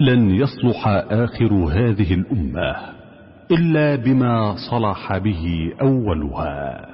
لن يصلح آخر هذه الأمة إلا بما صلح به أولها.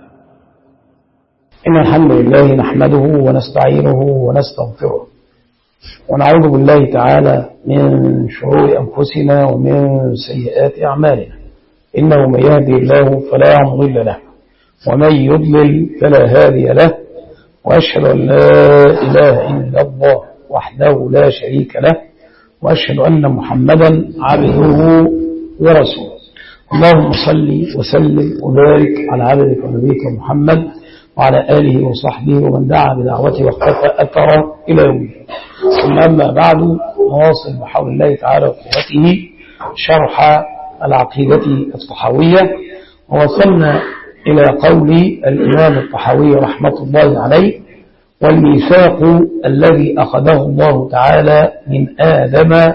إن الحمد لله نحمده ونستعينه ونستغفره ونعوذ بالله تعالى من شرور أنفسنا ومن سيئات أعمالنا. إنه من يهدي الله فلا مضل له ومن يضلل فلا هادي له، وأشهد أن لا إله إلا الله وحده لا شريك له، وأشهد أن محمدا عبده ورسوله. اللهم صل وسلم وبارك على عبدك ونبيك محمد وعلى آله وصحبه ومن دعا بدعوته واقتفى أثره إلى يوم الدين. ثم أما بعد، نواصل بحول الله تعالى وقوته شرح العقيدة الطحاوية، ووصلنا إلى قول الإمام الطحاوي رحمة الله عليه: والميثاق الذي أخذه الله تعالى من آدم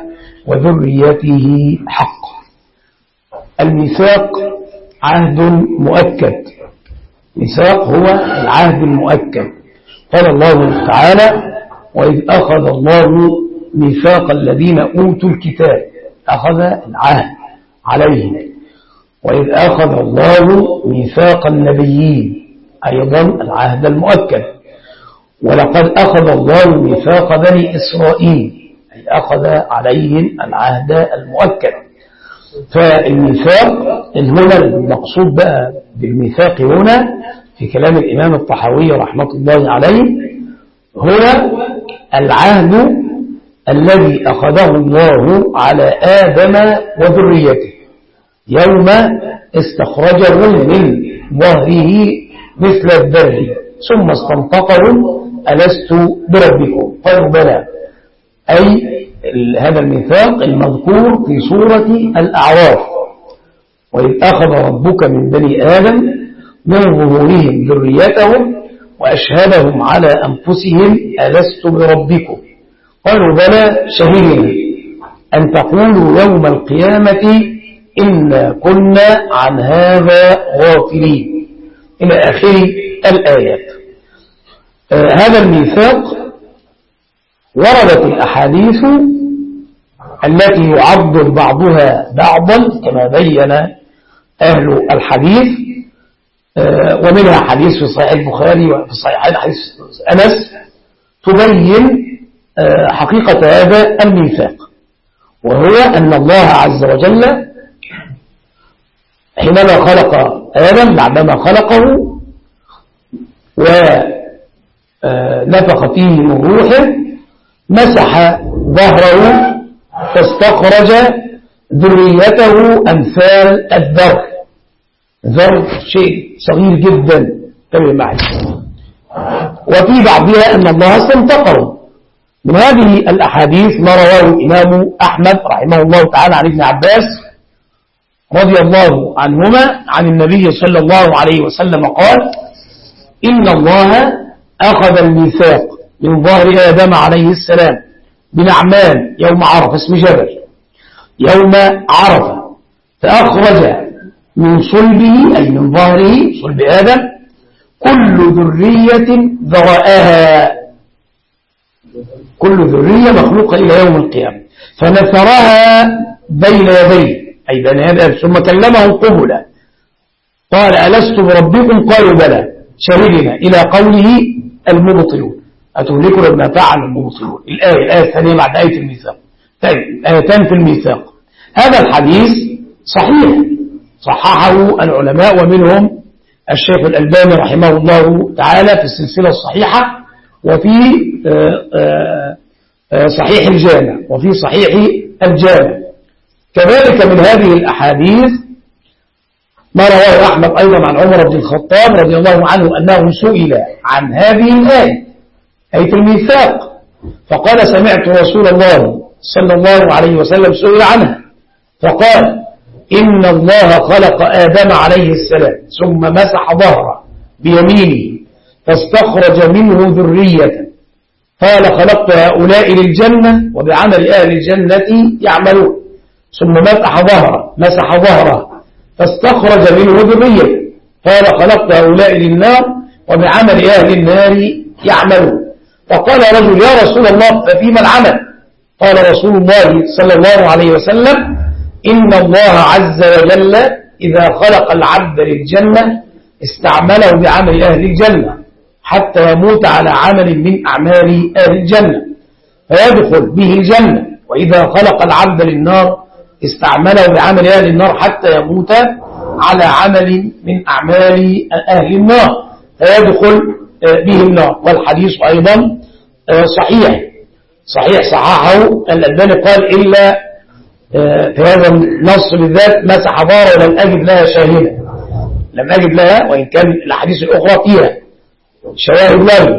وذريته حق. الميثاق عهد مؤكد، ميثاق هو العهد المؤكد. قال الله تعالى: وإذ أخذ الله ميثاق الذين أوتوا الكتاب، أخذ العهد عليهم. وإذ أخذ الله ميثاق النبيين، أيضا العهد المؤكد. ولقد أخذ الله ميثاق بني إسرائيل، أي أخذ عليهم العهد المؤكد. فالميثاق هنا المقصود بقى بالميثاق هنا في كلام الإمام الطحاوي رحمة الله عليه هو العهد الذي أخذه الله على آدم وذريته يوم استخرجه من ظهره مثل الذر ثم استنطقهم: ألست بربكم؟ قالوا بلى. أي هذا الميثاق المذكور في سورة الأعراف: وإذ أخذ ربك من بني آدم من ظهورهم ذريتهم وأشهدهم على أنفسهم ألست بربكم؟ قالوا بلى شهدنا أن تقولوا يوم القيامة إنا كنا عن هذا غافلين، إلى آخر الآيات. هذا الميثاق وردت الأحاديث التي يعضد بعضها بعضا كما بين أهل الحديث، ومنها حديث في صحيح البخاري وفي صحيحين حديث أنس تبين حقيقة هذا الميثاق، وهو أن الله عز وجل حينما خلق آدم بعدما خلقه ونفخ فيه من روحه مسح ظهره فاستخرج ذريته أمثال الذر. ذر شيء صغير جدا تبع معي. وفي بعضها أن الله استنطقه. من هذه الأحاديث ما رواه الإمام أحمد رحمه الله تعالى عن ابن عباس رضي الله عنهما عن النبي صلى الله عليه وسلم قال: إن الله أخذ الميثاق من ظهر آدم عليه السلام بنعمان يوم عرفة، اسم جبل يوم عرفة، فأخرج من صلبه أي من ظهره صلب آدم كل ذرية ذرأها، كل ذرية مخلوقة إلى يوم القيامة، فنثرها بين يديه أي بين يديه، ثم كلمه قبلا قال: ألست بربكم؟ قالوا بلى شهدنا، إلى قوله: المبطلون أتهلكنا بما فعل المبطلون. الآية الثانية بعد آية الميثاق، آيتان في الميثاق. هذا الحديث صحيح صححه العلماء ومنهم الشيخ الألباني رحمه الله تعالى في السلسلة الصحيحة، وفي صحيح الجامع، وفي صحيح الجامع. كذلك من هذه الأحاديث ما رواه أحمد أيضا عن عمر بن الخطاب رضي الله عنه أنه سئل عن هذه الآية آية الميثاق فقال: سمعت رسول الله صلى الله عليه وسلم سئل عنها فقال: إن الله خلق آدم عليه السلام ثم مسح ظهره بيمينه فاستخرج منه ذرية، قال: خلقت هؤلاء للجنة وبعمل أهل الجنة يعملون. ثم مسح ظهره فاستخرج منه ذرية، قال: خلقت هؤلاء للنار وبعمل أهل النار يعملون. فقال رجل: يا رسول الله ففيما العمل؟ قال رسول الله صلى الله عليه وسلم: إن الله عز وجل إذا خلق العبد للجنة استعمله بعمل أهل الجنة حتى يموت على عمل من أعمال أهل الجنة فيدخل به الجنة، وإذا خلق العبد للنار استعمله بعمل أهل النار حتى يموت على عمل من أعمال أهل النار فيدخل به النار. والحديث أيضا صحيح صححه الألباني قال: إلا في هذا النص بالذات مسح ظهره ولم أجد لها شاهدا، لم أجد لها، وإن كان الأحاديث الأخرى فيها شواهد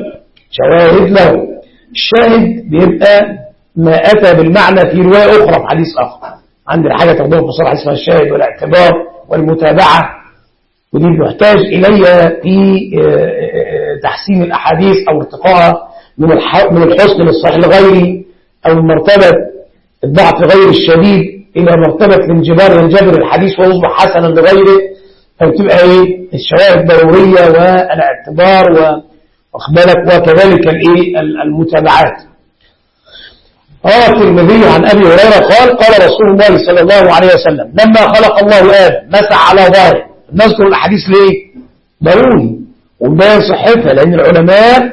له. الشاهد بيبقى ما أتى بالمعنى في رواية أخرى في حديث آخر. عندنا حاجة تقدم في صراحة اسمها الشاهد والاعتبار والمتابعة، ودي نحتاج إليها في تحسين الأحاديث أو ارتقائها من الحسن للصحيح الغيري، أو من مرتبة الضعف غير الشديد إلى مرتبة الانجبار ينجبر الحديث ويصبح حسنا لغيره، فتبقى الشواهد ضرورية والاعتبار وأخبارك وكذلك المتابعات. روى الترمذي عن أبي هريرة قال رسول الله صلى الله عليه وسلم: لما خلق الله آدم مسح على ظهره. نذكر الأحاديث ليه؟ ضروري ومبين صحتها، لأن العلماء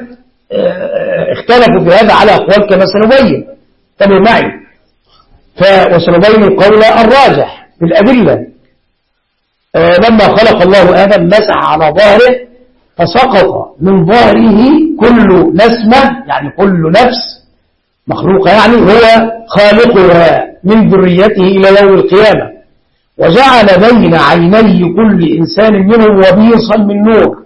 اختلفوا في هذا على أقوال كما سنبين. تابعوا معي وسنبين القول الراجح في الأدلة. لما خلق الله آدم مسح على ظهره فسقط من ظهره كل نسمة، يعني كل نفس مخلوقة، يعني هو خالقها من ذريته إلى يوم القيامة، وجعل بين عيني كل إنسان منهم وبيصا من نور،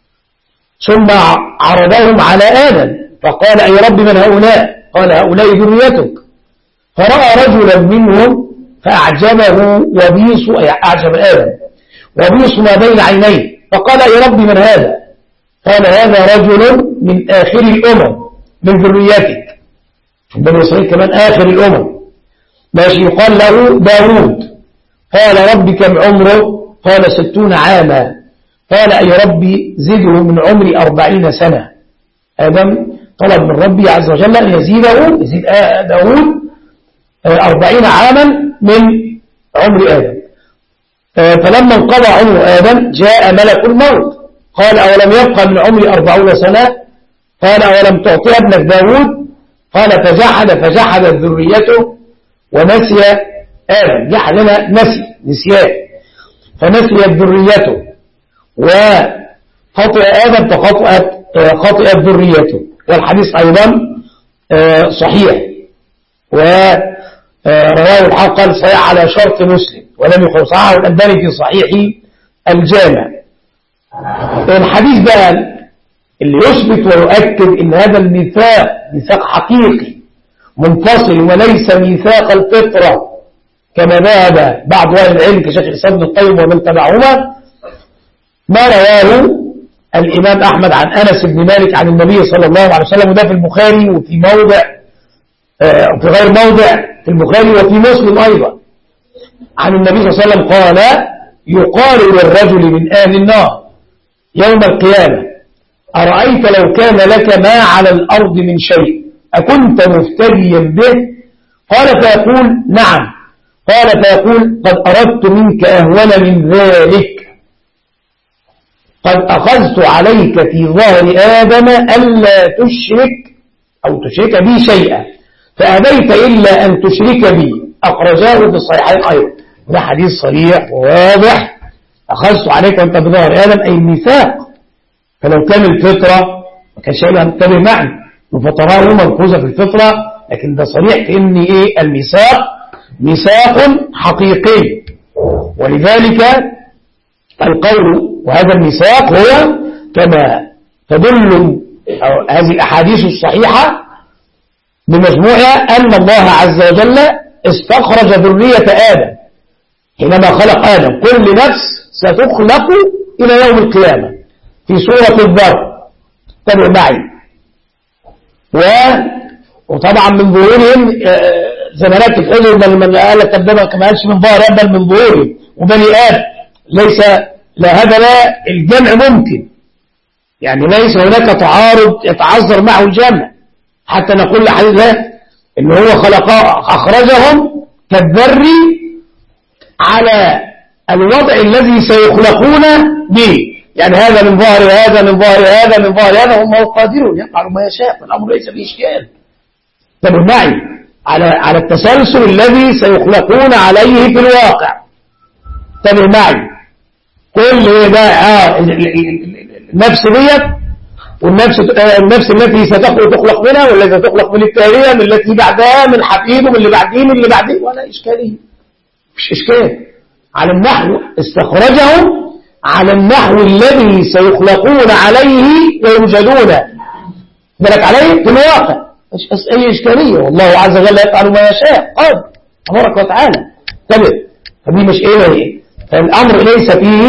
ثم عرضهم على آدم فقال: أي رب من هؤلاء؟ قال: هؤلاء ذريتك. فرأى رجلا منهم فأعجبه وبيص، أي أعجب آدم وبيص ما بين عينيه، فقال: أي رب من هذا؟ قال: هذا رجل من آخر الأمم من ذريتك. بني إسرائيل كمان آخر الأمم، ماشي. يقال له داود. قال: ربي كم عمره؟ قال: 60 عاما. قال: أي ربي زده من عمري 40 سنة. آدم طلب من ربي عز وجل أن يزيد داود 40 عاما من عمر آدم. فلما انقضى عمر آدم جاء ملك الموت قال: أولم يبقى من عمري 40 سنة؟ قال: أولم تعطي ابنك داود؟ قال: فجحد ذريته ونسي آدم. جحدنا نسيان، فنسيت ذريته وخطئ آدم فخطئت ذريته. والحديث أيضا صحيح، ورواه الحافظ قال: صحيح على شرط مسلم، ولم يخل صححه الألباني في صحيح الجامع. الحديث بقى اللي يثبت ويؤكد ان هذا الميثاق ميثاق حقيقي منفصل وليس ميثاق الفطرة كما ذهب بعض اهل العلم كشيخ الاسلام ابن القيم ومن تبعهما، ما رواه الامام احمد عن انس بن مالك عن النبي صلى الله عليه وسلم، وده في البخاري وفي موضع وفي غير موضع في البخاري وفي مسلم ايضا، عن النبي صلى الله عليه وسلم قال: يقال للرجل من اهل النار يوم القيامة: أرأيت لو كان لك ما على الأرض من شيء أكنت مفتديا به؟ قال: فيقول: نعم. قال: فيقول: قد أردت منك أهون من ذلك، قد أخذت عليك في ظهر آدم ألا تشرك بي شيئا فأبيت إلا أن تشرك بي. أخرجاه في الصحيحين أيضا. ده حديث صريح وواضح. أخذت عليك وأنت بظهر آدم أي الميثاق. فلو كان الفطرة ما كانش يقول هنتبه معي وفتراه ملحوظة في الفطرة، لكن ده صريح في إن الميثاق ميثاق حقيقي. ولذلك القول وهذا الميثاق هو كما تدل هذه الأحاديث الصحيحة بمجموعها أن الله عز وجل استخرج ذرية آدم حينما خلق آدم. كل نفس ستخلق إلى يوم القيامة في صورة الذر. تابعوا معي. وطبعا من ظهورهم زمانات الحجر من قال تبدأ كما قالش من ظهر بل من ظهورهم وبني آدم. ليس لا هذا لا الجمع ممكن، يعني ليس هناك تعارض يتعذر معه الجمع حتى نقول لحديث إن هو أخرجهم كالذري على الوضع الذي سيخلقون به، يعني هذا من ظهر هذا من ظهر هذا من ظهر هذا، هم قادرون يفعل ما يشاء، الأمر ليس فيه إشكال. انتبه معي على التسلسل الذي سيخلقون عليه في الواقع. انتبه معي كل ده النفس ديت والنفس التي تخلق منها والتي تخلق من التالية من التي بعدها من حفيده من اللي بعديه من اللي بعديه، ولا إشكالية، مش إشكال. على النحو استخرجهم على النحو الذي سيخلقون عليه ويوجدون ذلك عليه في الواقع، مش أي إشكالية. والله عز وجل يفعل ما يشاء قادر تبارك وتعالى. طيب فدي مش إيه، فالأمر ليس فيه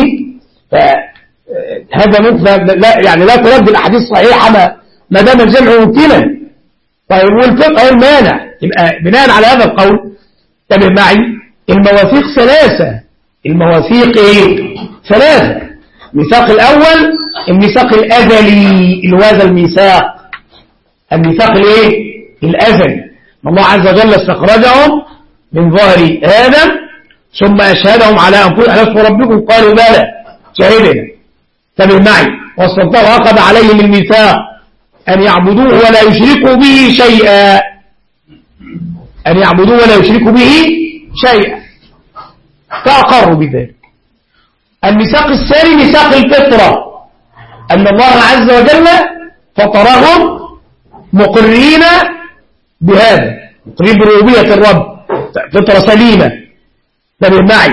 هذا لا يعني لا ترد الأحاديث الصحيحة ما دام الجمع ممكنا. طيب والفقه المانع، يبقى بناء على هذا القول انتبه معي المواثيق ثلاثة. المواثيق ثلاثة. الميثاق الأول الميثاق الأزلي اللي هو هذا الميثاق، الميثاق الأزلي. الله عز وجل استخرجهم من ظهر آدم ثم أشهدهم على أنفسهم ألست ربكم قالوا بلى شهدنا. انتبه معي وأخذ عليهم الميثاق أن يعبدوه ولا يشركوا به شيئا، أن يعبدوه ولا يشركوا به شيئا، فأقروا بذلك. الميثاق الثاني ميثاق الفطرة، أن الله عز وجل فطرهم مقرين بهذا، مقرين بربوبية الرب، فطرة سليمة. انتبه معي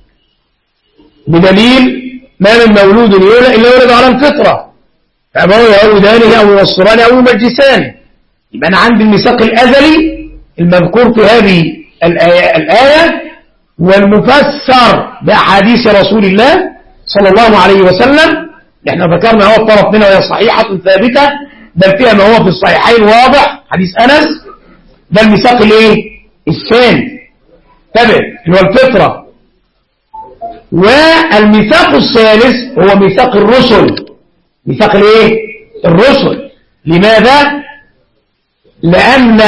بدليل ما من مولود إلا يولد على الفطرة، فأبوه يهودانه أو ينصرانه أو يمجسانه. يبقى أنا عندي الميثاق الأزلي المذكور في هذه الآية والمفسر بأحاديث رسول الله صلى الله عليه وسلم. احنا ذكرنا هو الطرف منها وهي صحيحة ثابتة، بل فيها ما هو في الصحيحين واضح حديث أنس. ده الميثاق الثاني تبع اللي هو الفطرة. والميثاق الثالث هو ميثاق الرسل، ميثاق الرسل. لماذا؟ لأن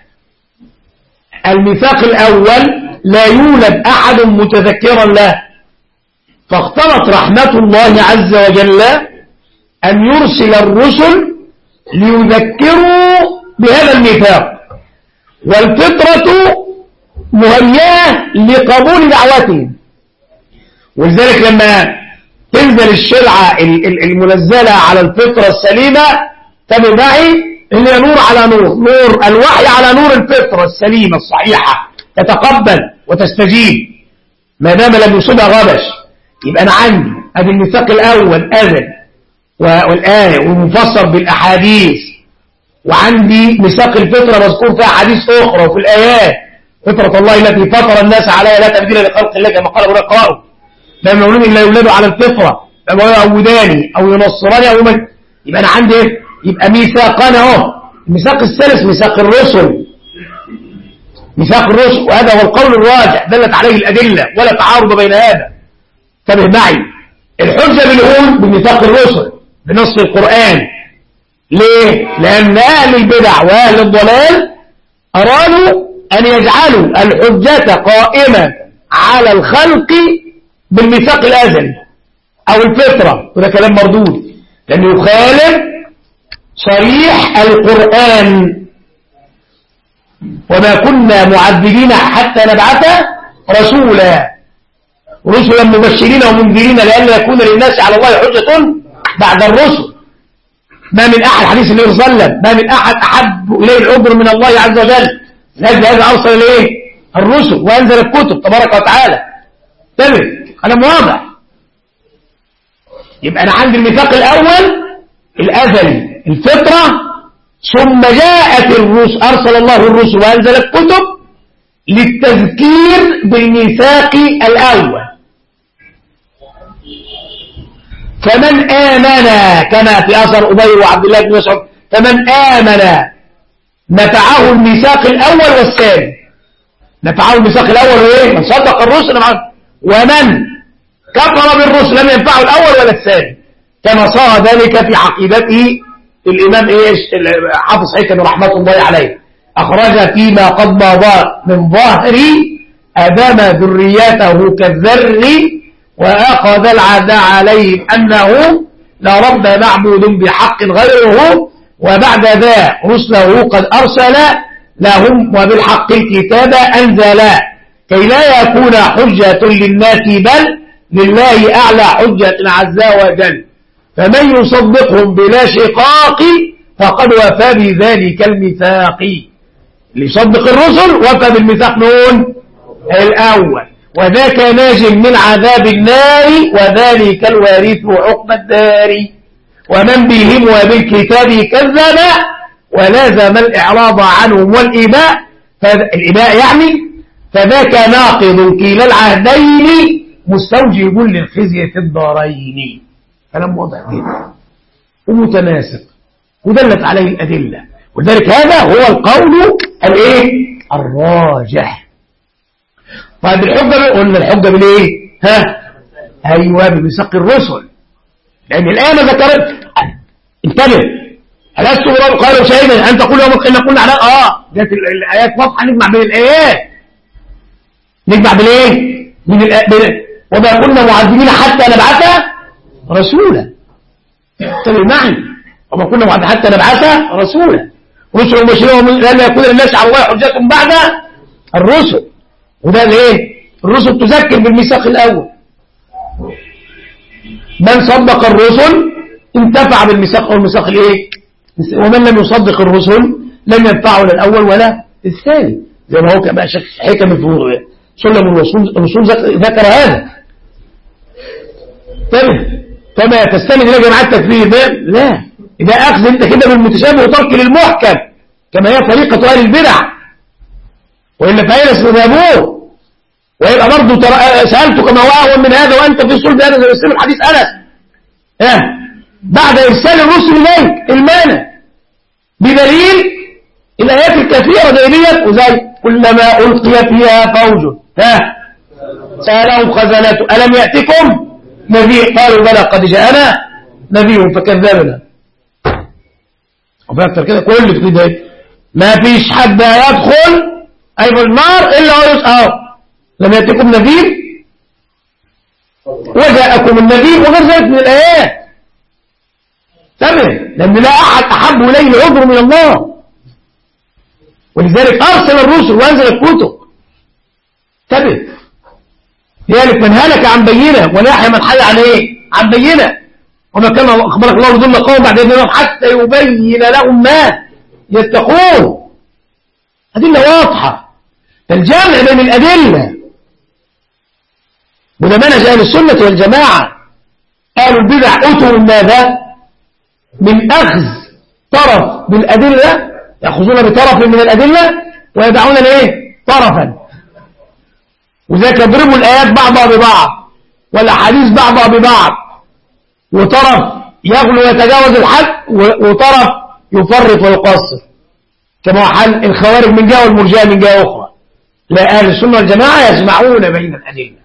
الميثاق الأول لا يولد أحد متذكرا له، فاختلط رحمة الله عز وجل أن يرسل الرسل ليذكروا بهذا الميثاق، والفطرة مهيئة لقبول دعوتهم. ولذلك لما تنزل الشرعة المنزلة على الفطرة السليمة تبقى معي إن نور على نور الوحي على نور الفطرة السليمة الصحيحة، تتقبل وتستجيب ما دام لم يصبها غبش. يبقى أنا عندي هذا الميثاق الأول أزل والآية ومفسر بالأحاديث، وعندي ميثاق الفطرة مذكور فيها أحاديث أخرى وفي الآيات فطرة الله التي فطر الناس عليها لا تبديل لخلق الله كما قال ابن القائم. لا مولود إلا يولدوا على الفطرة، لا يعوداني أو ينصراني أو يبقى أنا عندي يبقى ميثاقان أهو. الميثاق الثالث ميثاق الرسل، ميثاق الرسل، وهذا هو القول الراجح دلت عليه الأدلة ولا تعارض بين هذا. انتبه معي الحجة بالهون بميثاق الرسل بنص القرآن. ليه؟ لأن أهل البدع وأهل الضلال أرادوا أن يجعلوا الحجة قائمة على الخلق بالميثاق الأزلي أو الفطرة، وده كلام مردود لأنه يخالف صريح القرآن. وما كنا معذبين حتى نبعث رسولا، رسلا مبشرين ومنذرين لئلا يكون للناس على الله حجة بعد الرسل. ما من أحد حديث النبي صلى الله عليه وسلم ما من أحد أحب إليه العذر من الله عز وجل، لأجل هذا أرسل إليه الرسل وأنزل الكتب تبارك وتعالى. تمام كلام واضح. يبقى أنا عندي الميثاق الأول الأزلي الفطرة، ثم جاءت الرسل أرسل الله الرسل وأنزل الكتب للتذكير بالميثاق الأول. فمن آمن كما في أثر أبي وعبد الله بن مسعود، فمن آمن نفعه الميثاق الأول والثاني. نفعه الميثاق الأول وإيه؟ من صدق الرسل، ومن كفر بالرسل لم ينفعه الأول ولا الثاني، كما صار ذلك في عقيدته الإمام حافظ حكم رحمة الله عليه أخرج فيما قد مضى من ظهر أدم ذريته كالذر وأخذ العهد عليه أنه لا رب معبود بحق غيره وبعد ذا رسله قد أرسل لهم وبالحق الكتاب أنزل كي لا يكون حجة للناس بل لله أعلى حجة عز وجل فمن يصدقهم بلا شقاق فقد وفى بذلك الميثاق اللي يصدق الرسل وفى بالميثاق نون الأول وذاك ناج من عذاب النار وذلك الوارث عقب الدار ومن بهم وبالكتاب كذب ولازم الإعراض عنهم والإباء الإباء يعني فذاك ناقض كلا العهدين مستوجب للخزي في الدارين كلام واضح جدا ومتناسق ودلت عليه الأدلة ولذلك هذا هو القول الايه الراجح طيب الحجة قلنا الحجة بالايه ايوه بميثاق الرسل لان الآية ما ذكرت انتبه ألست برب قالوا شهيدا أن تقول يوم القيامة قلنا على جت الآيات واضحة نجمع بين الآيات نجمع بالايه وما كنا معذبين حتى نبعث رسولا انتبه معي وما كنا معذبين حتى نبعث رسولا رسل مبشرين لما يكون للناس على الله حجة بعد الرسل وده الايه الرسل تذكر بالميثاق الأول من صدق الرسل انتفع بالميثاق والميثاق الايه ومن لم يصدق الرسل لم ينفعه لا الأول ولا الثاني زي ما هو كما حكم في سلم الرسول ذكر هذا فما تستند إلى جماعة التكفير لا إذا أخذ أنت كده بالمتشابه وترك للمحكم كما هي طريقة أهل البدع وإلا فأين استذهبوه ويبقى برضه سألتك ما هو أهون من هذا وأنت في صلب هذا زي يسلم حديث أنس بعد إرسال الرسل إليك المانع بدليل الآيات الكثيرة دينية وزي كلما ألقي فيها فوج سألهم خزنته ألم يأتكم نذير قالوا بلى قد جاءنا نذير فكذبنا وفي كده كل في كده ما فيش حد يدخل أي في النار إلا هو يسأل لم يأتكم نذير وجاءكم النذير وغير ذلك من الآيات تمام لأن لا أحد أحب إليه العذر من الله ولذلك أرسل الرسل وأنزل الكتب تمام لذلك من هلك عن بينه ونحيا من حي عن ايه عن بينه وما كان أخبرك الله يضل قوم بعد ذلك حتى يبين لهم ما يتقون أدلة واضحة الجامع بين الأدلة وده منهج أهل السنة والجماعة قالوا البدع أتوا من ماذا من أخذ طرف بالأدلة يأخذون بطرف من الأدلة ويدعون لإيه طرفا وذلك يضربوا الآيات بعضها ببعض والأحاديث بعضها ببعض وطرف يغلو ويتجاوز الحد وطرف يفرط ويقصر كما حال الخوارج من جهة والمرجئة من جهة أخرى لا أهل السنة والجماعة يجمعون بين الأدلة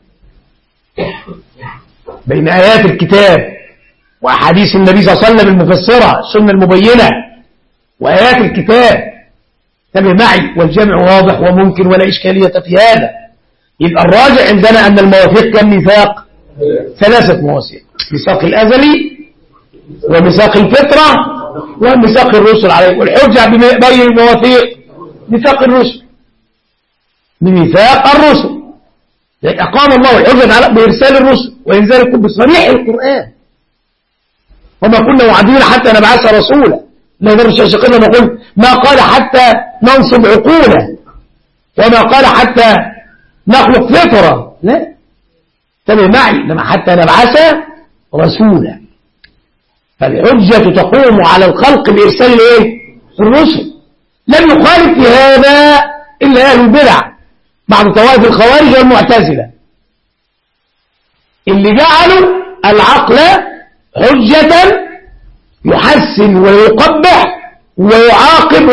بين آيات الكتاب وأحاديث النبي صلى الله عليه وسلم المفسرة السنة المبينة وآيات الكتاب تبع معي والجمع واضح وممكن ولا إشكالية في هذا يبقى الراجع عندنا أن المواثيق كم ميثاق 3 مواثيق ميثاق الأزلي وميثاق الفطرة وميثاق الرسل عليه والحجة بين المواثيق ميثاق الرسل بميثاق الرسل يعني أقام الله الحجة على بإرسال الرسل وإنزال الكتب بصريح القرآن وما كنا معدين حتى نبعث رسولا لا يدرس شاشقنا نقول ما قال حتى ننصب عقولا وما قال حتى نخلق فطرة لا تبع معي لما حتى نبعث رسولا فالحجة تقوم على الخلق بإرسال الايه الرسل لم يخالف في هذا إلا أهل البدع بعض طوائف الخوارج والمعتزلة اللي جعلوا العقل حجة يحسن ويقبح ويعاقب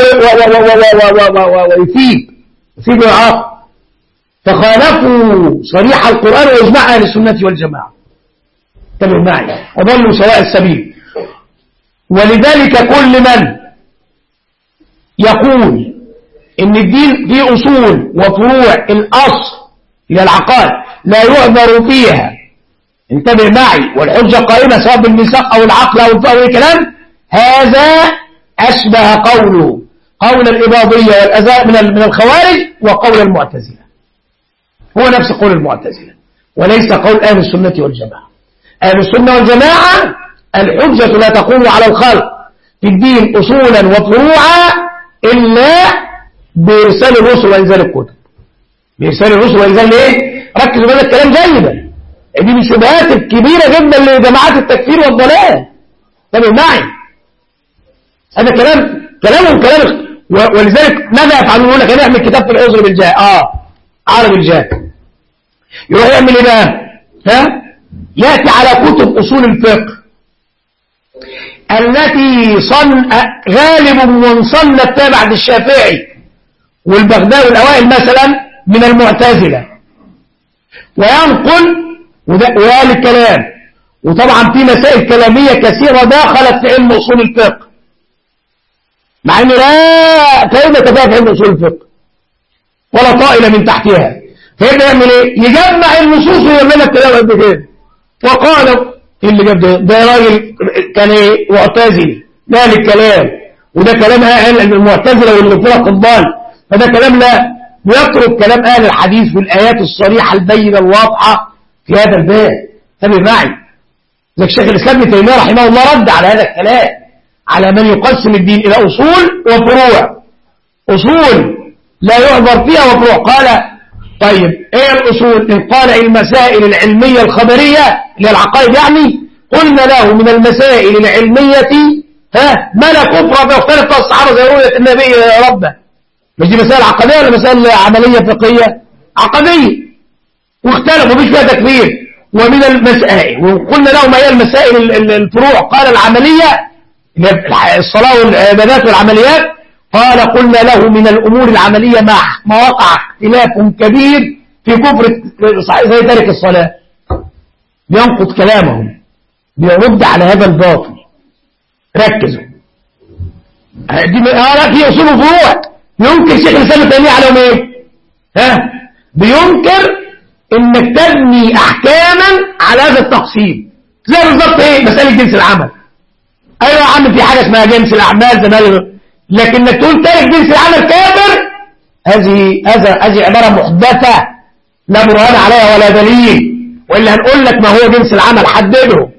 ويثيب ويعاقب فخالفوا صريح القرآن وإجماع أهل السنة والجماعة تمام معي وضلوا سواء السبيل ولذلك كل من يقول ان الدين فيه اصول وفروع. الاصل هي العقائد لا يعذر فيها، انتبه معي، والحجة قائمة سواء بالميثاق او العقل او الفقه والكلام. هذا اشبه قوله قول الإباضية والأزاء من الخوارج وقول المعتزلة، هو نفس قول المعتزلة وليس قول أهل السنة والجماعة. أهل السنة والجماعة الحجة لا تقوم على الخلق في الدين أصولا وفروعا إلا بإرسال الرسل وإنزال الكتب. بإرسال الرسل وإنزال إيه؟ ركزوا بهذا الكلام جيدا، دي من الشبهات الكبيرة جدا لجماعات التكفير والضلال. تابعوا معي، هذا كلامهم كلام. ولذلك ماذا يفعلون؟ يقول لك هنعمل كتاب في العذر بالجاه، عربي الجاه، يروح يعمل ايه بقى؟ ياتي على كتب اصول الفقه التي غالب من صنف بعد الشافعي والبغدادي والاوائل مثلا من المعتزله، وينقل وقال الكلام. وطبعا في مسائل كلاميه كثيره دخلت في علم اصول الفقه، مع ان لا كلمة فيها في علم اصول الفقه ولا طائلة من تحتها. فيبقى يعمل ايه؟ يجمع النصوص ويعمل لك كلام قد كده. وقالوا اللي جاب ده راجل كان ايه؟ معتزلي، قال الكلام، وده كلام اهل المعتزله واللي فرق الضال، فده كلام لا يترك كلام اهل الحديث والآيات الصريحة البينة الواضحة في هذا الباب. تابع معي، زي الشيخ الإسلام ابن تيمية رحمه الله رد على هذا الكلام، على من يقسم الدين إلى أصول وفروع. أصول لا يعذر فيها وفروع. قال طيب إيه الأصول؟ إن قال المسائل العلمية الخبرية اللي العقائد يعني، قلنا له من المسائل العلمية ما لا كفر بيختلف الصحابة زي رؤية النبي يا ربه. مش دي مسائل عقدية ولا مسائل عملية فقهية؟ عقدية، واختلفوا مش فيها تكفير. ومن المسائل، وقلنا له ما هي المسائل الفروع؟ قال العملية الصلاة والعبادات والعمليات. قال قلنا له من الأمور العملية ما وقع اختلاف كبير في كفر زي تارك الصلاة. بينقض كلامهم، بيرد على هذا الباطل. ركزوا، دي في أصول وفروع. ينكر شيخ الإسلام ابن تيمية عليهم ايه؟ بينكر انك تبني احكاما على هذا التقسيم. زي بالظبط ايه؟ مسألة جنس العمل. ايوه يا عم في حاجة اسمها جنس الاعمال زمان، لكن انك تقول تارك جنس العمل كافر، هذه عبارة محدثة لا برهان عليها ولا دليل. والا هنقول لك ما هو جنس العمل، حدده.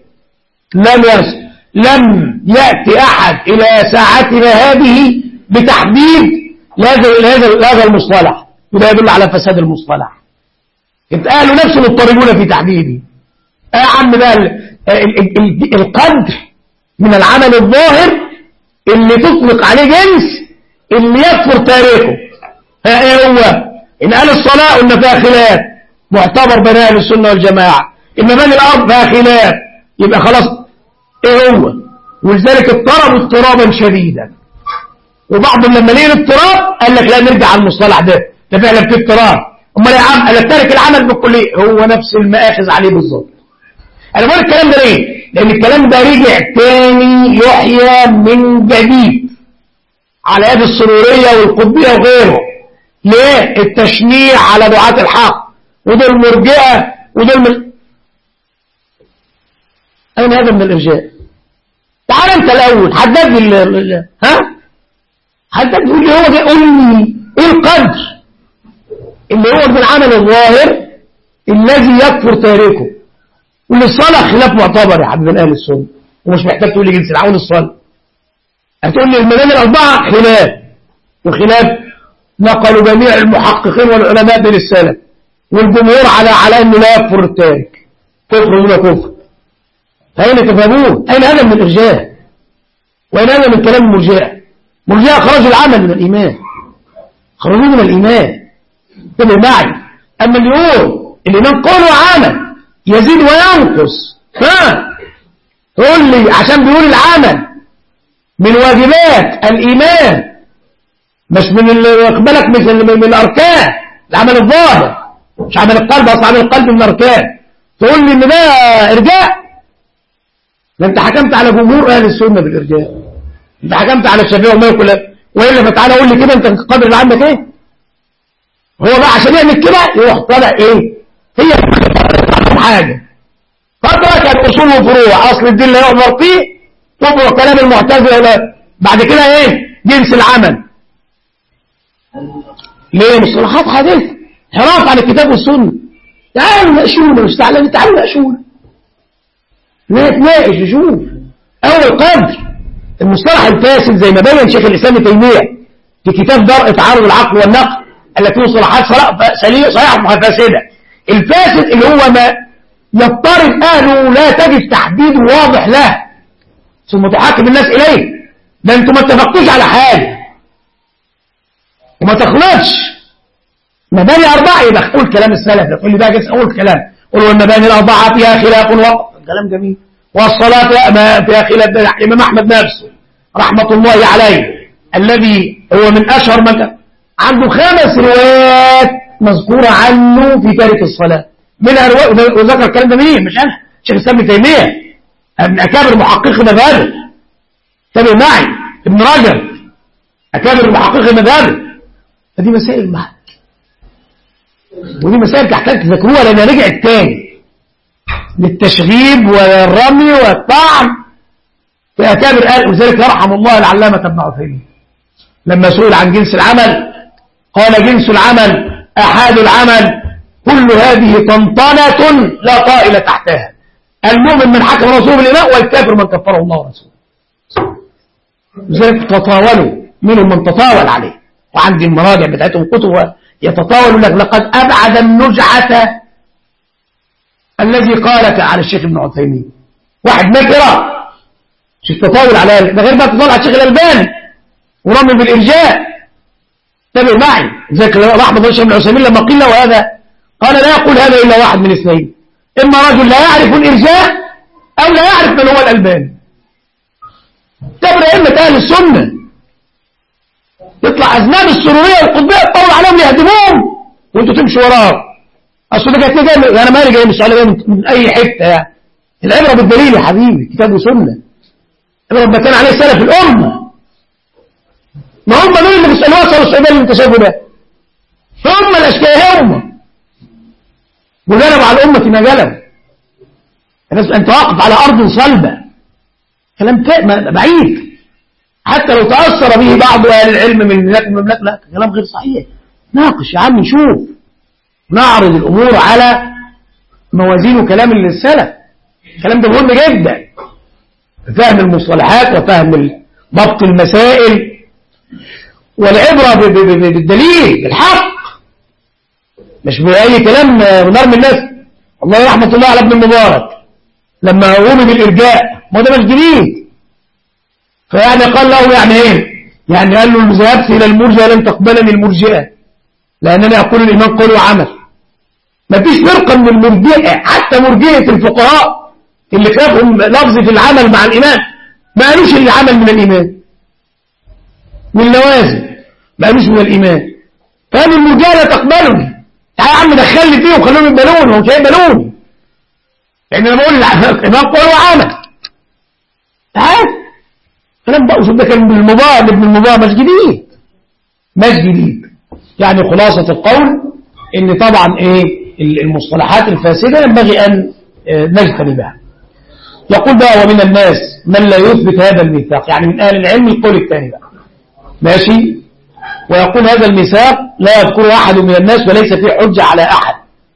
لم يأتي احد الى ساعتنا هذه بتحديد هذا المصطلح، وده يدل على فساد المصطلح. قالوا نفسهم مضطربون في تحديده. يا عم بقى القدر من العمل الظاهر اللي تطلق عليه جنس اللي يكفر تاريخه. ايه هو؟ ان قال الصلاة قلنا فيها خلاف معتبر بين اهل السنة والجماعة، اما بني الارض فيها خلاف، يبقى خلاص ايه هو؟ ولذلك اضطربوا اضطرابا شديدا. وبعضهم لما لقي الاضطراب قال لك لا نرجع على المصطلح ده فعلا في اضطراب. امال يا عم قال تارك العمل بالكلية هو نفس المآخذ عليه بالظبط. انا بقول الكلام ده ليه؟ لان الكلام ده رجع تاني يحيى من جديد على يد السرورية والقطبية وغيره. ليه؟ التشنيع على دعاة الحق، ودول مرجئة ودول اين هذا من الارجاء؟ تعال انت الاول حدد لي حدد قول لي هو ده، قول لي ايه القدر اللي هو من العمل الظاهر الذي يكفر تاركه. واللي الصلاة خلاف معتبر يا حبيب اهل السنة، ومش محتاج تقول لي جنس العون الصلاة. هتقول لي المباني الأربعة خلاف، وخلاف نقلوا جميع المحققين والعلماء بين السلف والجمهور على انه لا يكفر التارك كفر دون كفر. فأين تفهمون؟ أين هذا من الإرجاء؟ وأين هذا من كلام المرجئة؟ مرجئة خرجوا العمل من الإيمان، خرجوا من الإيمان. انتبه معي. أما اللي يقول الإيمان قول وعمل يزيد وينقص، تقول لي عشان بيقول العمل من واجبات الإيمان مش من اللي يقبلك من الأركان، العمل الظاهر مش عمل القلب، أصلا عمل القلب من الأركان. تقول لي إن ده إرجاء؟ ده أنت حكمت على جمهور أهل السنة بالإرجاء، أنت حكمت على الشافعي ومالك وإلا فتعالى قول لي كده أنت القدر اللي عندك إيه؟ هو بقى عشان يعمل كده يروح طالع إيه؟ هي حاجة فترك الأصول وفروع، أصل الدين لا يعبر فيه وفروع كلام المعتزلة بعد كده إيه؟ جنس العمل. ليه؟ مصطلحات حديثة حراف عن الكتاب والسنة. تعالوا ناقشونا مش تعالوا ناقشونا نتناقش نشوف. أول قدر المصطلح الفاسد زي ما بين شيخ الإسلام ابن تيمية في كتاب درء تعارض العقل والنقل التي مصطلحات صحيحة وفاسدة. الفاسد اللي هو ما يضطرب أهله لا تجد تحديد واضح له ثم تحاكم الناس إليه. ده أنتم ما اتفقتوش على حاجة وما تخلطش مباني أربعة. يبقى قول كلام السلف ده تقول لي بقى جس أقول كلام قول والمباني الأربعة فيها خلاف وقت كلام جميل. والصلاة فيها خلاف. الإمام أحمد نفسه رحمة الله عليه الذي هو من أشهر من عنده 5 روايات مذكورة عنه في تارك الصلاة منها رواية وذكر الكلام ده مين؟ مش أنا شيخ الإسلام ابن تيمية من أكابر محققي مذهبه. تابع معي ابن رجب أكابر محققي مذهبه. فدي مسائل معك ودي مسائل تحتاج تذكروها لأنها رجعت تاني للتشغيب والرمي والطعن في أكابر قال. وذلك يرحم الله العلامة ابن عثيمين لما سئل عن جنس العمل قال جنس العمل أحاد العمل كل هذه طنطنة لا طائل تحتها. المؤمن من حكم رسول بالإماء والكافر من كفره الله ورسوله. لذلك تطاولوا منهم من تطاول عليه وعندي المراجع بتاعتهم كتب يتطاول لك لقد أبعد النجعة الذي قالك على الشيخ ابن عثيمين واحد مكرة مش تطاول على ده غير ما تطاول على الشيخ الألباني ورمي بالإرجاء. تابع معي ذلك رحمة الله ابن عثيمين لما قيل له هذا قال لا يقول هذا إلا واحد من اثنين إما رجل لا يعرف الإرجاء أو لا يعرف من هو الألباني. تابع أئمة أهل السنة يطلع أزمان السرورية والقطبية تطول عليهم ليهدموهم وانتوا تمشوا وراه. أصل ده جاي أنا مالي جاي مش على من أي حتة يعني. العبرة بالدليل يا حبيبي كتاب وسنة. العبرة ما كان عليه سلف الأمة. ما هم دول اللي بيسألوها صار السعودية اللي انت شايفه ده هم الأشكال هم وجلبوا على الأمة ما جلبوا. أنت واقف على أرض صلبة كلام بعيد حتى لو تأثر به بعض أهل العلم من المملكة لا كلام غير صحيح. ناقش يا عم نشوف نعرض الأمور على موازين وكلام السلف. الكلام ده مهم جدا فهم المصطلحات وفهم ضبط المسائل والعبرة بالدليل بالحق مش بأي كلام ونرمي الناس. الله رحمة الله على ابن المبارك لما قوم بالإرجاء ما ده مش جديد فيعني قال له يعني ايه يعني قال له ذهبت إلى المرجئة لن تقبلني المرجئة لأنني أقول الإيمان قول وعمل. ما فيش فرقة من المرجئة حتى مرجئة الفقهاء اللي كافهم لفظ في العمل مع الإيمان ما قالوش اللي عمل من الإيمان من لوازم ما قالوش من الإيمان. فهذه المرجئة لا تقبلني تعالى يا عم دخلني فيه وخلوهم يقبلوني ومش هيقبلوني لأن أنا بقول الإيمان قول وعمل. تعال كلام بقى وشوف ده كان ابن المبارك مش جديد يعني خلاصة القول ان طبعا ايه المصطلحات الفاسدة ينبغي ان نجتنبها. يقول بقى ومن الناس من لا يثبت هذا الميثاق يعني من اهل العلم القول الثاني بقى ماشي ويقول هذا الميثاق لا يذكره احد من الناس وليس فيه حجة على احد.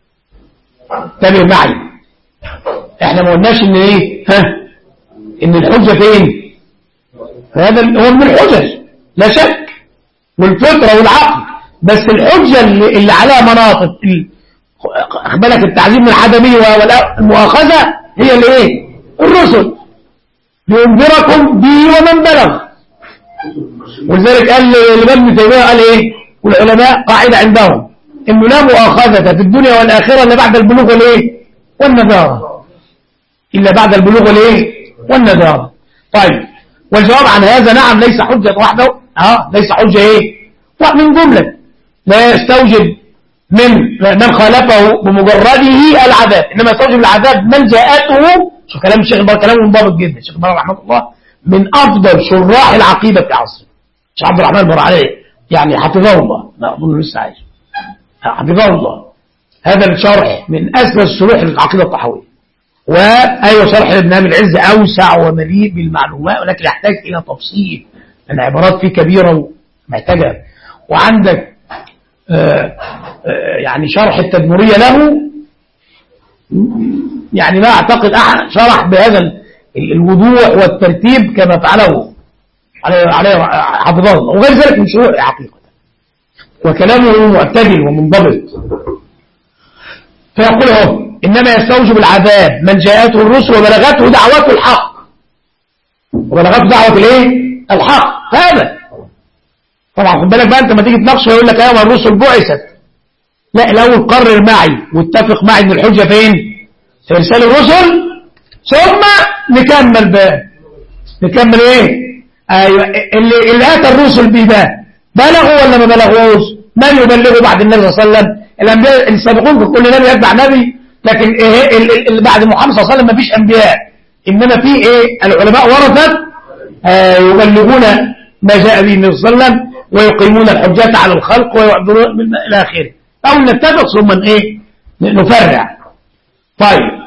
تابع معي احنا ما قلناش ان ايه ان الحجة فين هذا هو من الحجج لا شك والفطرة والعقل بس الحجة اللي عليها مناطق بالك التعذيب من العدمية والمؤاخذة هي اللي ايه الرسل لينذركم به ومن بلغ. ولذلك قال لابن تيمية قال ايه والعلماء قاعدة عندهم انه لا مؤاخذة في الدنيا والآخرة الا بعد البلوغ والايه والنذارة الا بعد البلوغ والايه والنذارة. طيب والجواب عن هذا نعم ليس حجة وحده ليس حجة ايه من جملة لا يستوجب من خالفه بمجرده العذاب انما يستوجب العذاب من جاءته. شوف كلام الشيخ البار كلام منضبط جدا الشيخ البار رحمه الله من افضل شراح العقيدة في عصره مش عبد الرحمن بن علي يعني حفظه الله، لا أظن لسه عايش، حفظه الله. هذا الشرح من أسمى الشروح للعقيدة الطحاوية، وأيوة شرح ابن أبي العز أوسع ومليء بالمعلومات، ولكن يحتاج إلى تفصيل، العبارات فيه كبيرة ومحتاجة. وعندك يعني شرح التدمرية له، يعني لا أعتقد أحد شرح بهذا الوضوح والترتيب كما فعله عليه حفظه الله، وغير ذلك من شروح حقيقة، وكلامه معتدل ومنضبط. فيقول هو إنما يستوجب العذاب من جاءته الرسل وبلغته دعوته الحق، وبلغته دعوة الايه؟ الحق. هذا طبعا خد بالك بقى، انت ما تيجي تناقشه يقول لك ايوه الرسل بعثت، لا الاول قرر معي واتفق معي ان الحجه فين؟ في ارسال الرسل، ثم نكمل بقى. نكمل ايه؟ ايوه اللي اتى الرسل به ده بلغوا ولا ما بلغوش؟ من يبلغوا بعد النبي صلى الله عليه وسلم؟ الانبياء السابقون في كل نبي يتبع نبي، لكن ايه اللي بعد محمد صلى الله عليه وسلم ما فيش انبياء، انما في ايه؟ العلماء ورثه يبلغون ما جاء به النبي صلى الله عليه وسلم، ويقيمون الحجات على الخلق ويعبرون الى اخره. او نتفق ثم ايه؟ نفرع. طيب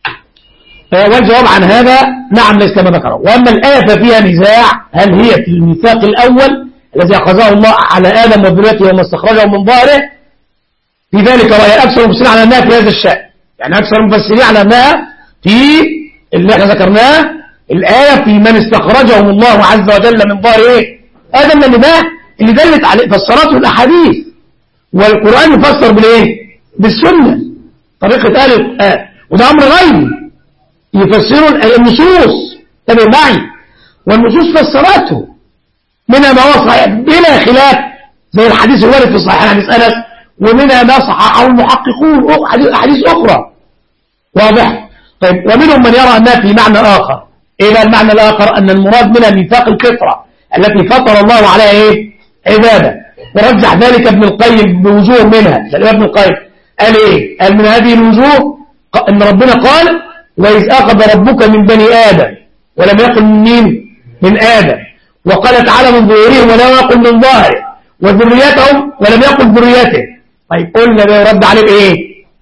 والجواب عن هذا نعم ليس كما ذكره. واما الايه ففيها نزاع، هل هي في الميثاق الاول الذي اخذه الله على ادم وذريته وما استخرجه من ظهره؟ في ذلك رأي أكثر المفسرين على أنها في هذا الشأن، يعني أكثر المفسرين على أنها في اللي احنا ذكرناه الآية في من استخرجهم الله عز وجل من ظهر إيه؟ آدم، لأن ده اللي دلت عليه فسرته الأحاديث، والقرآن يفسر بالإيه؟ بالسنة، طريقة وده أمر غيبي يفسروا النصوص. تابع معي، والنصوص فسرته منها ما هو صحيح بلا خلاف زي الحديث الوارد في الصحيح حديث أنس، ومنها ما صححه المحققون أحاديث أخرى. واضح؟ طيب ومنهم من يرى أنها في معنى آخر. إيه بقى المعنى الآخر؟ أن المراد منها ميثاق الفطرة التي فطر الله عليها إيه؟ عبادة. ورجح ذلك ابن القيم بوجوه منها. ابن القيم قال إيه؟ قال من هذه الوجوه أن ربنا قال وإذ أخذ ربك من بني آدم، ولم يقل من مين؟ من آدم. وقال تعالى من ظهورهم ولم يقل من ظاهره، وذريتهم ولم يقل ذريته. طيب قلنا ده يرد عليه بايه؟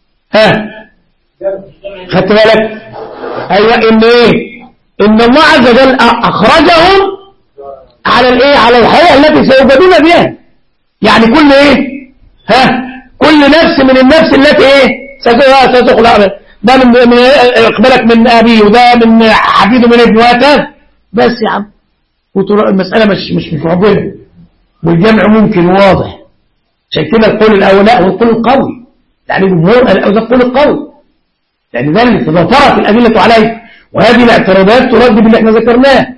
خدت بالك؟ ايوه ان ايه؟ ان الله عز وجل اخرجهم على الايه؟ على الحياه التي سيوجدون بها. يعني كل ايه؟ كل نفس من النفس التي ايه؟ ستخلق. ده من اقبالك من ابي، وده من حفيد من ابن وهكذا. بس يا عم المساله مش معضله، والجمع ممكن واضح. عشان كده القول الأولاء والقول القوي، يعني جمهور ده القول القوي، يعني ذلك تضافرت الأدلة عليه، وهذه الاعتراضات ترد باللي احنا ذكرناه.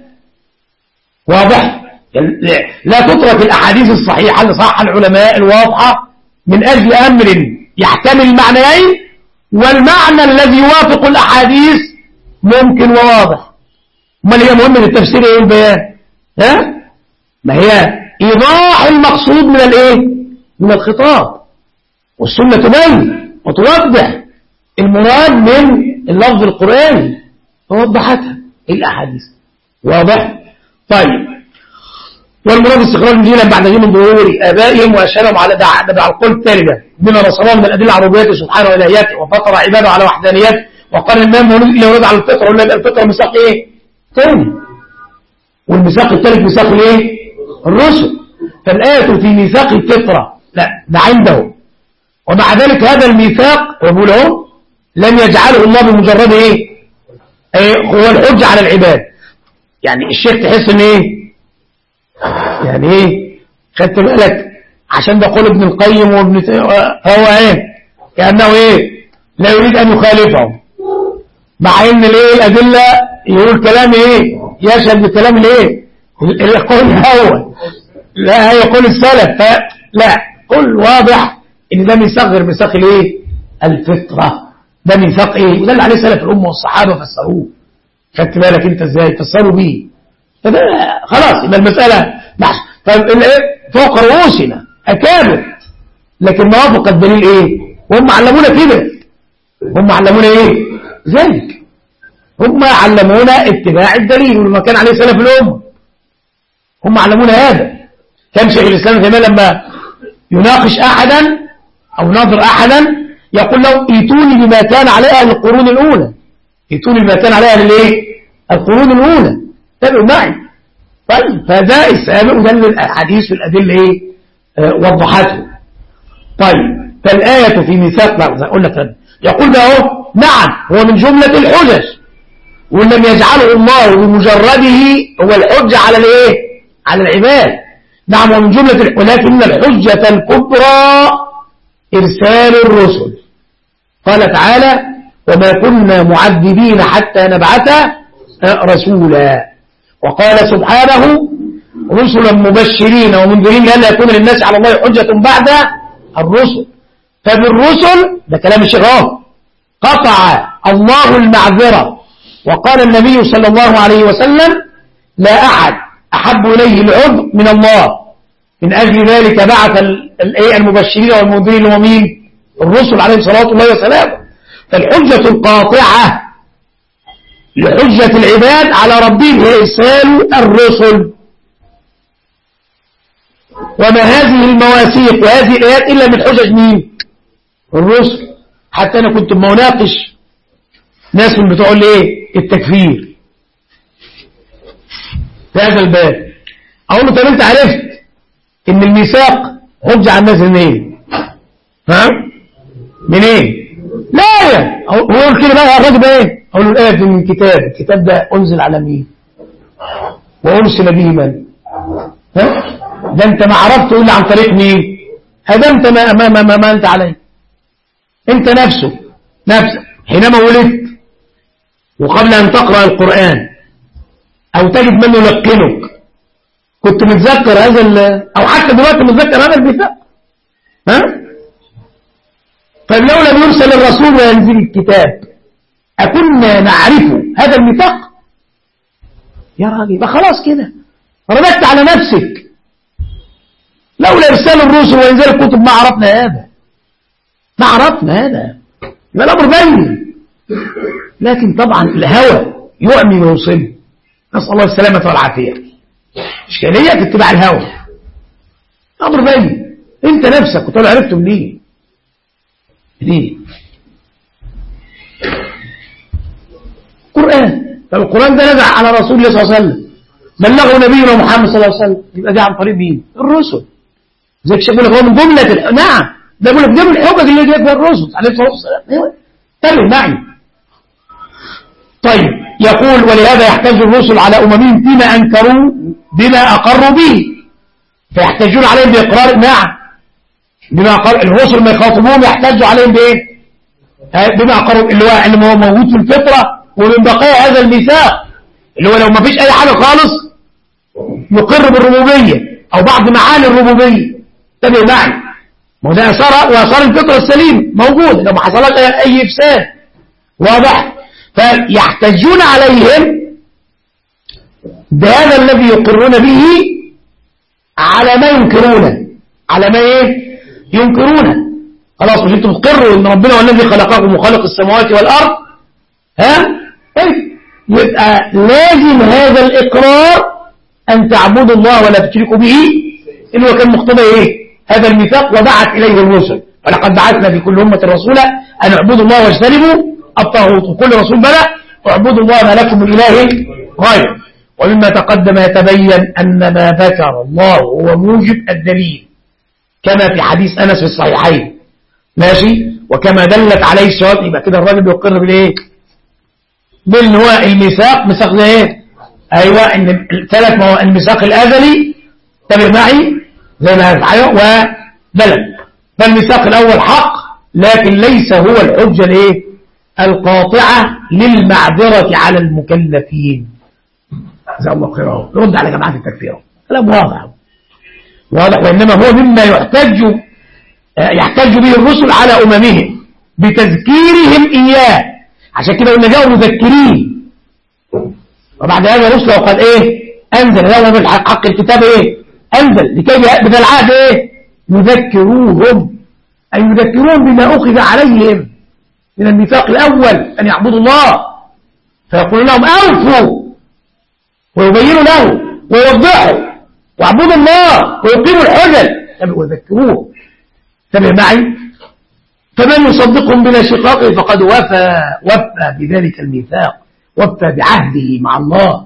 واضح؟ لا تترك الأحاديث الصحيحة اللي صح العلماء الواضحة من أجل أمر يحتمل المعنيين، والمعنى الذي يوافق الأحاديث ممكن وواضح. امال هي مهمة التفسير ايه البيان؟ ما هي إيضاح المقصود من الايه؟ من الخطاب، والسنة تبين وتوضح المراد من اللفظ القرآني، فوضحتها الأحاديث. واضح؟ طيب والمراد استخراج جيلا بعد جيل من ظهور آبائهم وأشهرهم على القول التالي ده بما نصرهم من الأدلة على ربوبيته سبحانه وإلهيته، وفطر عباده على وحدانيته، وقال الإمام مولود إلا ولد على الفطرة، ولا الفطرة ميثاق إيه؟ تاني، والميثاق الثالث ميثاق الإيه؟ الرسل. فالآية في ميثاق الفطرة لا ده عنده، ومع ذلك هذا الميثاق يقول اهو لم يجعله الله بمجرد ايه؟ هو الحجة على العباد. يعني الشيخ تحس ان ايه؟ يعني ايه؟ خدت بالك؟ عشان ده قول ابن القيم وابن هو ايه؟ كأنه ايه؟ لا يريد ان يخالفه، مع ان الايه الادلة يقول كلام ايه؟ يشهد بكلام الايه؟ القول الاول، لا يقول السلف، لا قل واضح ان ده ميثاق غير ميثاق الايه؟ الفطره. ده ميثاق ايه؟ وده اللي عليه سلف الامه والصحابه فسروه. خدت بالك انت ازاي فسروا بيه؟ فده خلاص يبقى المساله طيب الايه؟ فوق رؤوسنا اكابر، لكن ما وافق الدليل ايه؟ وهم علمونا كده، هم علمونا ايه؟ ذلك هم علمونا اتباع الدليل، ولما كان عليه سلف الامه هم علمونا هذا. كان شيخ الإسلام زمان لما يناقش أحدا أو ناظر أحدا يقول له ائتوني بما كان عليها القرون الأولى، ائتوني بما كان عليها القرون الأولى، تابعوا معي. طيب فده السابق وده الحديث والأدلة وضحته. طيب فالآية في ميثاق أقول لك يقول بقى نعم هو من جملة الحجج، وإن لم يجعله الله بمجرده هو الحجة على على العباد. نعم ومن جملة ولكن الحجة الكبرى إرسال الرسل. قال تعالى وما كنا معذبين حتى نبعث رسولا. وقال سبحانه رسلا مبشرين ومنذرين لئلا يكون للناس على الله حجة بعد الرسل. فبالرسل ده كلام الشيخ قطع الله المعذرة. وقال النبي صلى الله عليه وسلم لا أحد أحب إليه العذر من الله، من أجل ذلك بعث المبشرين والمنذرين ومين الرسل عليهم صلاة الله وسلامه. فالحجة القاطعة لحجة العباد على ربهم هي إرسال الرسل. وما هذه المواثيق وهذه الآيات إلا من حجج مين الرسل. حتى أنا كنت مناقش ناس من بتوع التكفير في هذا الباب، أقول له طب أنت عرفت إن الميثاق حجة على الناس منين؟ ها؟ منين؟ لا يا هو يقول كده بقى الراجل ده ايه؟ اقول له الايه دي من كتاب، الكتاب ده انزل على مين؟ وارسل به من؟ ها؟ ده انت ما عرفته الا عن طريق مين؟ هذا انت ما انت عليه. انت نفسك حينما ولدت وقبل ان تقرا القران او تجد من يلقنك كنت متذكر هذا او حتى دلوقتي متذكر هذا الميثاق؟ ها؟ طيب لو لم يرسل الرسول وينزل الكتاب أكنا نعرف هذا الميثاق؟ يا راجل يبقى خلاص كده رددت على نفسك. لولا إرسال الرسل وإنزال الكتب ما عرفنا هذا يبقى الأمر بين. لكن طبعا الهوى يعمي ويصم، نسأل الله السلامة والعافية. إشكالية في اتباع الهوى. الأمر بين، أنت نفسك كنت عرفته منين؟ ليه؟ قرآن. طب القرآن ده نزع على رسول الله صلى الله عليه وسلم، بلغه نبينا محمد صلى الله عليه وسلم، يبقى ده عن طريق مين؟ الرسل. زي كده بيقول لك هو من جملة نعم ده بيقول لك ده من الحجج اللي جاءت بها الرسل عليه الصلاة والسلام. تابع معي. طيب يقول ولهذا يحتاج الرسل على أممهم فيما أنكروا بما أقروا به، فيحتاجون عليهم بإقرار نعم بما أقر الرسل ما يخاطبون يحتاجوا عليهم بإيه؟ بما أقروا اللي هو موجود في الفطرة ومن بقايا هذا الميثاق اللي هو لو ما فيش أي حاجة خالص يقر بالربوبية أو بعض معاني الربوبية. تابعوا معي. ما هو ده وآثار الفطرة السليم موجود لو ما حصلش أي إفساد واضح. فيحتاجون عليهم بهذا الذي يقرون به على ما ينكرونه، على ما ينكرونه. خلاص مش انتم تقروا ان ربنا هو الذي خلقكم وخلق السماوات والارض، ها يبقى لازم هذا الاقرار ان تعبدوا الله ولا تشركوا به، انه كان مقتضى هذا الميثاق وبعث اليه الرسل. ولقد بعثنا في كل امه رسولا ان اعبدوا الله واجتنبوا الطاغوت، وكل رسول بلى اعبدوا الله ما لكم من اله غيره. ومما تقدم يتبين ان ما ذكر الله هو موجب الدليل كما في حديث أنس في الصحيحين ماشي، وكما دلت عليه الشواهد. يبقى كده الراجل بيقر بالايه؟ بان هو الميثاق ميثاق ده ايوه ان الثلاث ما هو الميثاق الازلي تابع معي زي ما وبلد. فالميثاق الاول حق لكن ليس هو الحجه القاطعه للمعذره على المكلفين. جزاه الله خيرا. رد على جماعه التكفير كلام واضح. وإنما هو مما يحتاج به الرسل على أممهم بتذكيرهم إياه. عشان كده قلنا جاءوا مذكرين. وبعد هذا الرسل وقد أنزل لهم من حق الكتاب أنزل لكي بدل العهد يذكروهم، أي يذكرون بما أخذ عليهم من الميثاق الأول أن يعبدوا الله، فيقول لهم أوفوا ويبينوا له ويوضحوا واعبدوا الله ويقيموا الحجج وذكروه. تابع معي. فمن يصدقهم بلا شقاق فقد وفى بذلك الميثاق، وفى بعهده مع الله.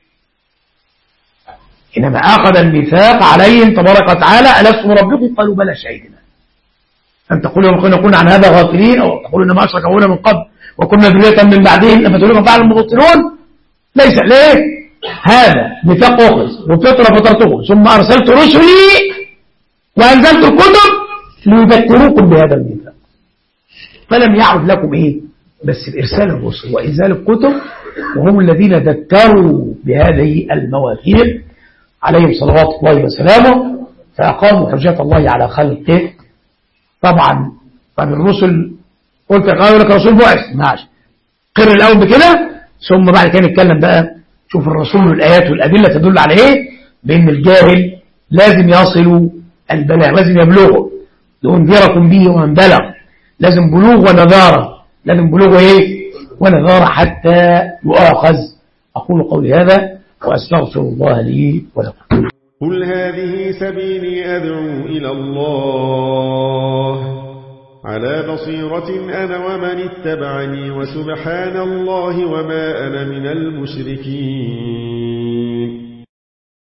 إنما أخذ الميثاق عليهم تبارك وتعالى ألستم ربكم قالوا بلى شهدنا أن تقولوا كنا عن هذا غافلين، أو تقولوا إنما أشرك أبونا من قبل وكنا ذرية من بعدهم لما تقولوا فعل المبطلون. ليس ليه هذا ميثاق أخذ وفطرة فطرته ثم أرسلت رسلي وأنزلت الكتب ليذكروكم بهذا الميثاق، فلم يعد لكم إيه بس إرسال الرسل وإنزال الكتب، وهم الذين ذكروا بهذه المواثيق عليهم صلوات الله وسلامه، فأقاموا حجة الله على خلقه. طبعا الرسل قلت قالوا لك رسول بعث ماشي، قر الأول بكده، ثم بعد كده نتكلم بقى شوف الرسول والآيات والأدلة تدل على إيه، بأن الجاهل لازم يصل البلاغ، لازم يبلغه لأنذركم به ومن بلغ، لازم بلوغ ونذارة، لازم بلوغ إيه ونذارة حتى يؤاخذ. أقول قولي هذا وأستغفر الله لي ولكم. قل هذه سبيلي أدعو إلى الله على بصيرة أنا ومن اتبعني وسبحان الله وما أنا من المشركين.